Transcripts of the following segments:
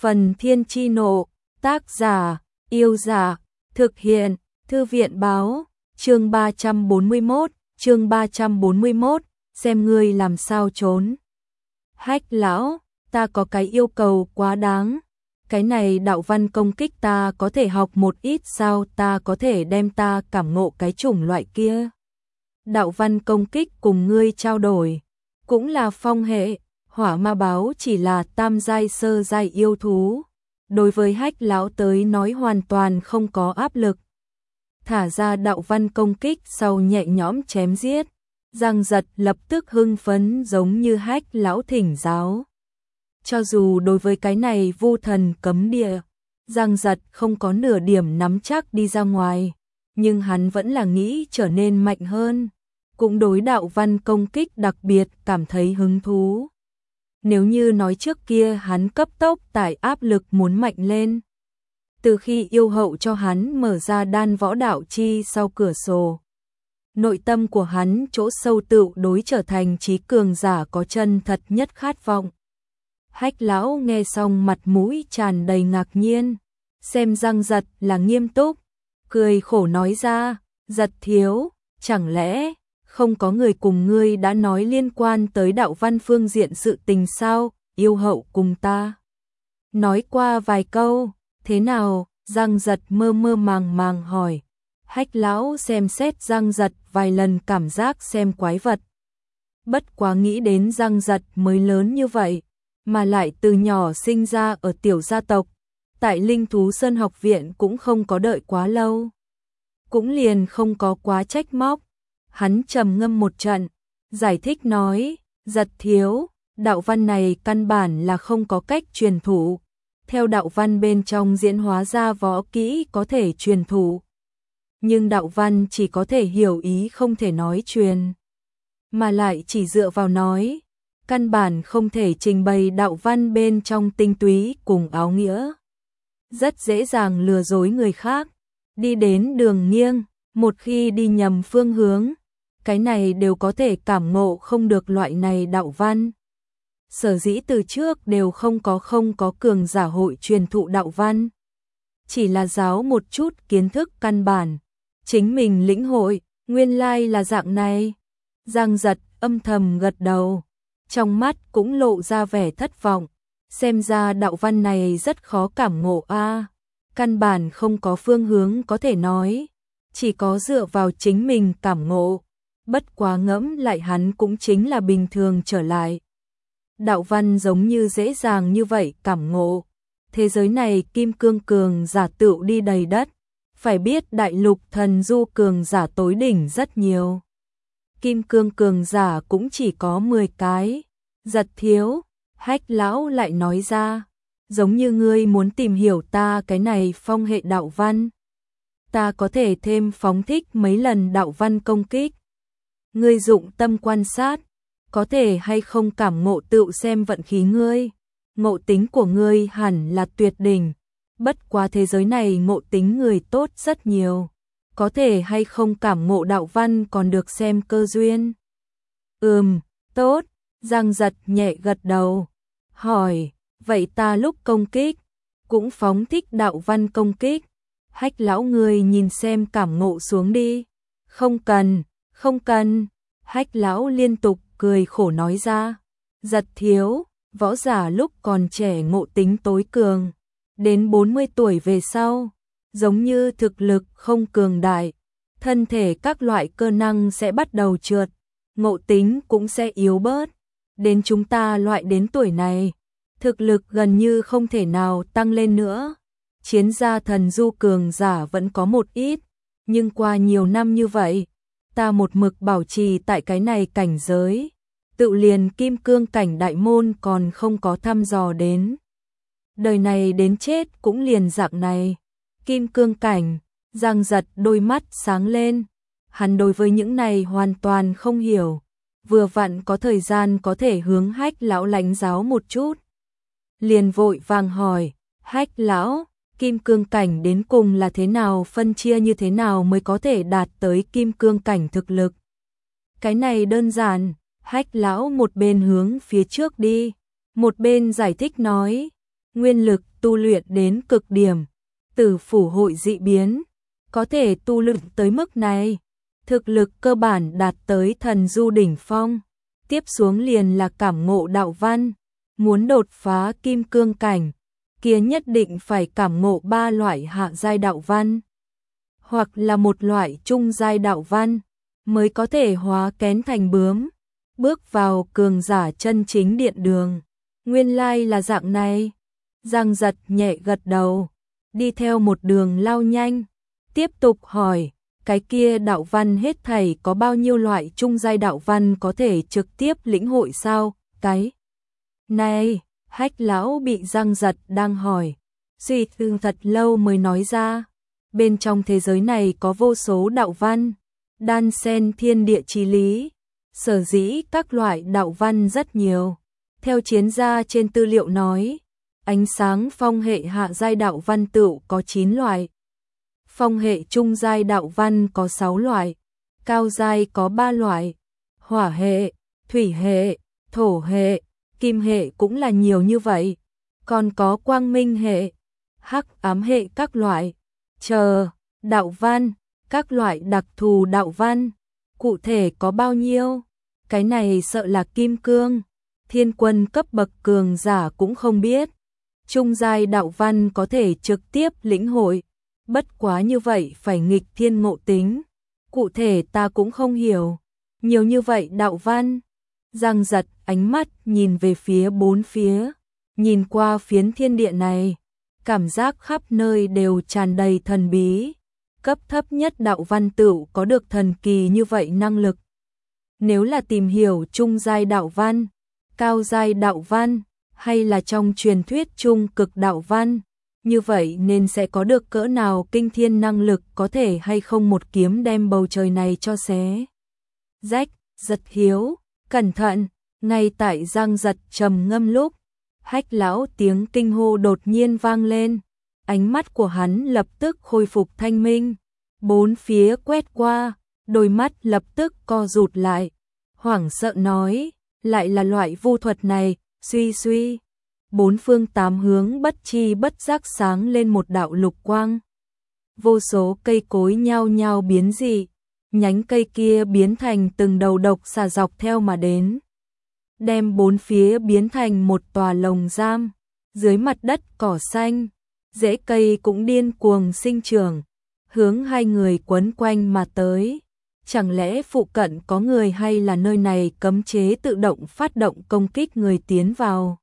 Phần Thiên Chi Nộ, tác giả, Yêu Giả, thực hiện, Thư viện báo, chương 341, xem ngươi làm sao trốn. Hách lão, ta có cái yêu cầu quá đáng. Cái này đạo văn công kích ta có thể học một ít sao, ta có thể đem ta cảm ngộ cái chủng loại kia. Đạo văn công kích cùng ngươi trao đổi, cũng là phong hệ, hỏa ma báo chỉ là tam giai sơ giai yêu thú. Đối với Hách lão tới nói hoàn toàn không có áp lực. Thả ra đạo văn công kích sau nhẹ nhõm chém giết. Giang Giật lập tức hưng phấn giống như Hách lão thỉnh giáo. Cho dù đối với cái này vu thần cấm địa, Giang Giật không có nửa điểm nắm chắc đi ra ngoài, nhưng hắn vẫn là nghĩ trở nên mạnh hơn, cũng đối đạo văn công kích đặc biệt cảm thấy hứng thú. Nếu như nói trước kia hắn cấp tốc tải áp lực muốn mạnh lên. Từ khi yêu hậu cho hắn mở ra đan võ đạo chi sau cửa sổ, nội tâm của hắn chỗ sâu tựu đối trở thành trí cường giả có chân thật nhất khát vọng. Hách lão nghe xong mặt mũi tràn đầy ngạc nhiên, xem Giang Giật là nghiêm túc, cười khổ nói ra, Giật thiếu, chẳng lẽ không có người cùng ngươi đã nói liên quan tới đạo văn phương diện sự tình sao? Yêu hậu cùng ta nói qua vài câu, thế nào? Giang Giật mơ mơ màng màng hỏi. Hách lão xem xét Giang Giật vài lần cảm giác xem quái vật. Bất quá nghĩ đến Giang Giật mới lớn như vậy, mà lại từ nhỏ sinh ra ở tiểu gia tộc, tại Linh Thú Sơn học viện cũng không có đợi quá lâu, cũng liền không có quá trách móc. Hắn trầm ngâm một trận, giải thích nói, Giật thiếu, đạo văn này căn bản là không có cách truyền thụ. Theo đạo văn bên trong diễn hóa ra võ kỹ có thể truyền thụ, nhưng đạo văn chỉ có thể hiểu ý không thể nói truyền, mà lại chỉ dựa vào nói, căn bản không thể trình bày đạo văn bên trong tinh túy cùng áo nghĩa. Rất dễ dàng lừa dối người khác, đi đến đường nghiêng, một khi đi nhầm phương hướng, cái này đều có thể cảm ngộ không được loại này đạo văn. Sở dĩ từ trước đều không có cường giả hội truyền thụ đạo văn, chỉ là giáo một chút kiến thức căn bản, chính mình lĩnh hội, nguyên lai là dạng này. Giang Giật âm thầm gật đầu, trong mắt cũng lộ ra vẻ thất vọng, xem ra đạo văn này rất khó cảm ngộ a, căn bản không có phương hướng có thể nói, chỉ có dựa vào chính mình cảm ngộ. Bất quá ngẫm lại hắn cũng chính là bình thường trở lại. Đạo văn giống như dễ dàng như vậy cảm ngộ. Thế giới này kim cương cường giả tựu đi đầy đất. Phải biết đại lục thần du cường giả tối đỉnh rất nhiều. Kim cương cường giả cũng chỉ có 10 cái. Giật thiếu, Hách lão lại nói ra. Giống như ngươi muốn tìm hiểu ta cái này phong hệ đạo văn. Ta có thể thêm phóng thích mấy lần đạo văn công kích. Ngươi dụng tâm quan sát, có thể hay không cảm ngộ tựu xem vận khí ngươi. Ngộ tính của ngươi hẳn là tuyệt đỉnh, bất quá thế giới này ngộ tính người tốt rất nhiều, có thể hay không cảm ngộ đạo văn còn được xem cơ duyên. Tốt, Giang Giật nhẹ gật đầu, hỏi, vậy ta lúc công kích, cũng phóng thích đạo văn công kích. Hách lão ngươi nhìn xem cảm ngộ xuống đi. Không cần, Hách lão liên tục cười khổ nói ra. Giật thiếu, võ giả lúc còn trẻ ngộ tính tối cường, đến 40 tuổi về sau, giống như thực lực không cường đại, thân thể các loại cơ năng sẽ bắt đầu trượt, ngộ tính cũng sẽ yếu bớt. Đến chúng ta loại đến tuổi này, thực lực gần như không thể nào tăng lên nữa. Chiến gia thần du cường giả vẫn có một ít, nhưng qua nhiều năm như vậy, ta một mực bảo trì tại cái này cảnh giới, tự liền kim cương cảnh đại môn còn không có thăm dò đến. Đời này đến chết cũng liền dạng này. Kim cương cảnh, Giang Giật đôi mắt sáng lên, hắn đối với những này hoàn toàn không hiểu, vừa vặn có thời gian có thể hướng Hách lão lãnh giáo một chút. Liền vội vàng hỏi, Hách lão, kim cương cảnh đến cùng là thế nào, phân chia như thế nào mới có thể đạt tới kim cương cảnh thực lực? Cái này đơn giản, Hách lão một bên hướng phía trước đi, một bên giải thích nói, nguyên lực tu luyện đến cực điểm, Tử phủ hội dị biến, có thể tu luyện tới mức này, thực lực cơ bản đạt tới thần du đỉnh phong, tiếp xuống liền là cảm ngộ đạo văn, muốn đột phá kim cương cảnh, kia nhất định phải cảm ngộ 3 loại hạ giai đạo văn, hoặc là một loại trung giai đạo văn, mới có thể hóa kén thành bướm, bước vào cường giả chân chính điện đường. Nguyên lai là dạng này. Giang Giật nhẹ gật đầu, đi theo một đường lao nhanh, tiếp tục hỏi, cái kia đạo văn hết thảy có bao nhiêu loại trung giai đạo văn có thể trực tiếp lĩnh hội sao? Cái này, Hách lão bị Giang Giật đang hỏi, suy tư thật lâu mới nói ra, bên trong thế giới này có vô số đạo văn, đan xen thiên địa chí lý, sở dĩ các loại đạo văn rất nhiều. Theo chiến gia trên tư liệu nói, ánh sáng phong hệ hạ giai đạo văn tựu có 9 loại, phong hệ trung giai đạo văn có 6 loại, cao giai có 3 loại, hỏa hệ, thủy hệ, thổ hệ, kim hệ cũng là nhiều như vậy, còn có quang minh hệ, hắc ám hệ các loại, đạo văn, các loại đặc thù đạo văn, cụ thể có bao nhiêu, cái này sợ là kim cương, thiên quân cấp bậc cường giả cũng không biết. Trung giai đạo văn có thể trực tiếp lĩnh hội, bất quá như vậy phải nghịch thiên ngộ tính, cụ thể ta cũng không hiểu, nhiều như vậy đạo văn. Giang Giật ánh mắt nhìn về phía bốn phía, nhìn qua phiến thiên địa này, cảm giác khắp nơi đều tràn đầy thần bí, cấp thấp nhất đạo văn tựu có được thần kỳ như vậy năng lực. Nếu là tìm hiểu trung giai đạo văn, cao giai đạo văn, hay là trong truyền thuyết trung cực đạo văn, như vậy nên sẽ có được cỡ nào kinh thiên năng lực, có thể hay không một kiếm đem bầu trời này cho xé rách. Giật hiếu, cẩn thận, ngay tại Giang Giật trầm ngâm lúc, Hách lão tiếng kinh hô đột nhiên vang lên, ánh mắt của hắn lập tức khôi phục thanh minh, bốn phía quét qua, đôi mắt lập tức co rụt lại, hoảng sợ nói, lại là loại vu thuật này. Suy suy, bốn phương tám hướng bất chi bất giác sáng lên một đạo lục quang. Vô số cây cối nhao nhao biến dị, nhánh cây kia biến thành từng đầu độc xà dọc theo mà đến, đem bốn phía biến thành một tòa lồng giam. Dưới mặt đất cỏ xanh, rễ cây cũng điên cuồng sinh trưởng, hướng hai người quấn quanh mà tới. Chẳng lẽ phụ cận có người, hay là nơi này cấm chế tự động phát động công kích người tiến vào?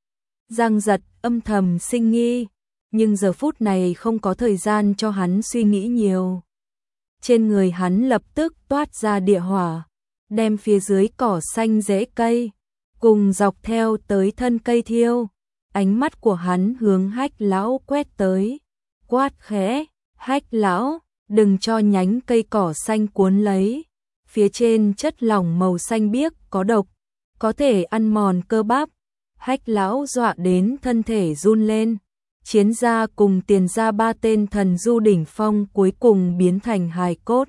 Giang Giật âm thầm sinh nghi, nhưng giờ phút này không có thời gian cho hắn suy nghĩ nhiều. Trên người hắn lập tức toát ra địa hỏa, đem phía dưới cỏ xanh rễ cây, cùng dọc theo tới thân cây thiêu. Ánh mắt của hắn hướng Hách lão quét tới, quát khẽ, Hách lão, đừng cho nhánh cây cỏ xanh cuốn lấy, phía trên chất lỏng màu xanh biếc có độc, có thể ăn mòn cơ bắp. Hách lão dọa đến thân thể run lên, chiến gia cùng tiền gia ba tên thần du đỉnh phong cuối cùng biến thành hài cốt.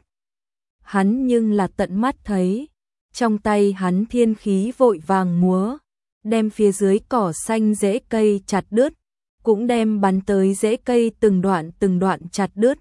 Hắn nhưng là tận mắt thấy, trong tay hắn thiên khí vội vàng múa, đem phía dưới cỏ xanh rễ cây chặt đứt, cũng đem bắn tới rễ cây từng đoạn chặt đứt.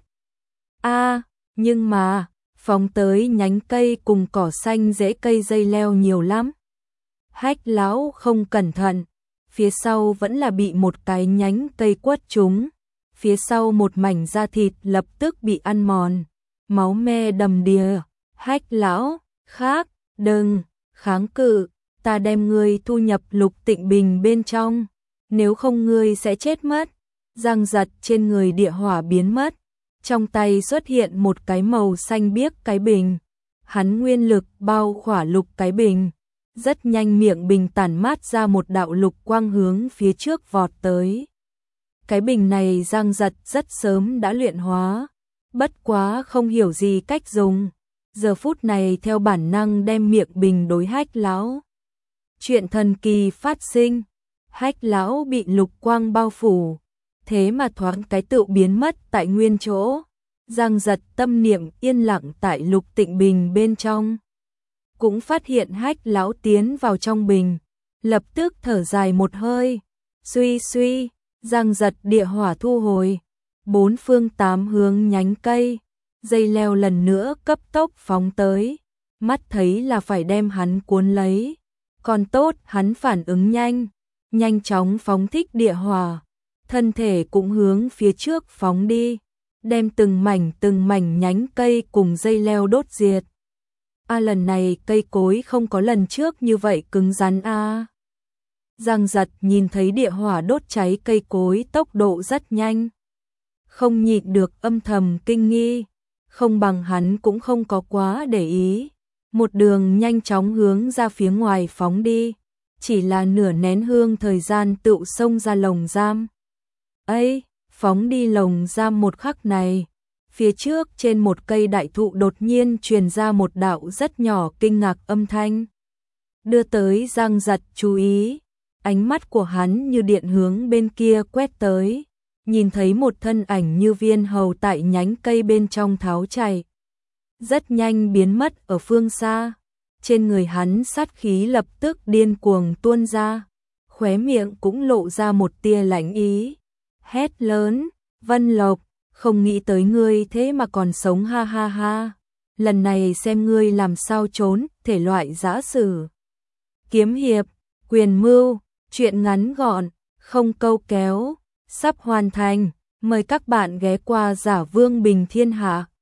Nhưng mà, phóng tới nhánh cây cùng cỏ xanh rễ cây dây leo nhiều lắm. Hách lão không cẩn thận, phía sau vẫn là bị một cái nhánh cây quất trúng, phía sau một mảnh da thịt lập tức bị ăn mòn, máu me đầm đìa. Hách lão, khác, đừng, kháng cự, ta đem ngươi thu nhập Lục Tịnh Bình bên trong, nếu không ngươi sẽ chết mất. Giang Giật trên người địa hỏa biến mất, trong tay xuất hiện một cái màu xanh biếc cái bình, hắn nguyên lực bao khỏa lục cái bình, rất nhanh miệng bình tản mát ra một đạo lục quang hướng phía trước vọt tới. Cái bình này Giang Giật rất sớm đã luyện hóa, bất quá không hiểu gì cách dùng, giờ phút này theo bản năng đem miệng bình đối Hách lão. Chuyện thần kỳ phát sinh, Hách lão bị lục quang bao phủ, thế mà thoáng cái tựu biến mất tại nguyên chỗ. Giang Giật tâm niệm yên lặng tại Lục Tịnh Bình bên trong, cũng phát hiện Hách lão tiến vào trong bình, lập tức thở dài một hơi, suy suy, Giang giật địa hỏa thu hồi, bốn phương tám hướng nhánh cây, dây leo lần nữa cấp tốc phóng tới, mắt thấy là phải đem hắn cuốn lấy. Còn tốt hắn phản ứng nhanh, nhanh chóng phóng thích địa hỏa, thân thể cũng hướng phía trước phóng đi, đem từng mảnh nhánh cây cùng dây leo đốt diệt. Lần này cây cối không có lần trước như vậy cứng rắn a. Giang giật nhìn thấy địa hỏa đốt cháy cây cối tốc độ rất nhanh, không nhịn được âm thầm kinh nghi, không bằng hắn cũng không có quá để ý, một đường nhanh chóng hướng ra phía ngoài phóng đi, chỉ là nửa nén hương thời gian tựu xông ra lồng giam. Phóng đi lồng giam một khắc này, phía trước trên một cây đại thụ đột nhiên truyền ra một đạo rất nhỏ kinh ngạc âm thanh, đưa tới Giang giật chú ý. Ánh mắt của hắn như điện hướng bên kia quét tới, nhìn thấy một thân ảnh như viên hầu tại nhánh cây bên trong tháo chạy, rất nhanh biến mất ở phương xa. Trên người hắn sát khí lập tức điên cuồng tuôn ra, khóe miệng cũng lộ ra một tia lạnh ý, hét lớn, Vân Lộc, không nghĩ tới ngươi thế mà còn sống, ha ha ha, lần này xem ngươi làm sao trốn. Thể loại dã sử, kiếm hiệp, quyền mưu, truyện ngắn gọn, không câu kéo, sắp hoàn thành, mời các bạn ghé qua Giả Vương Bình Thiên Hạ.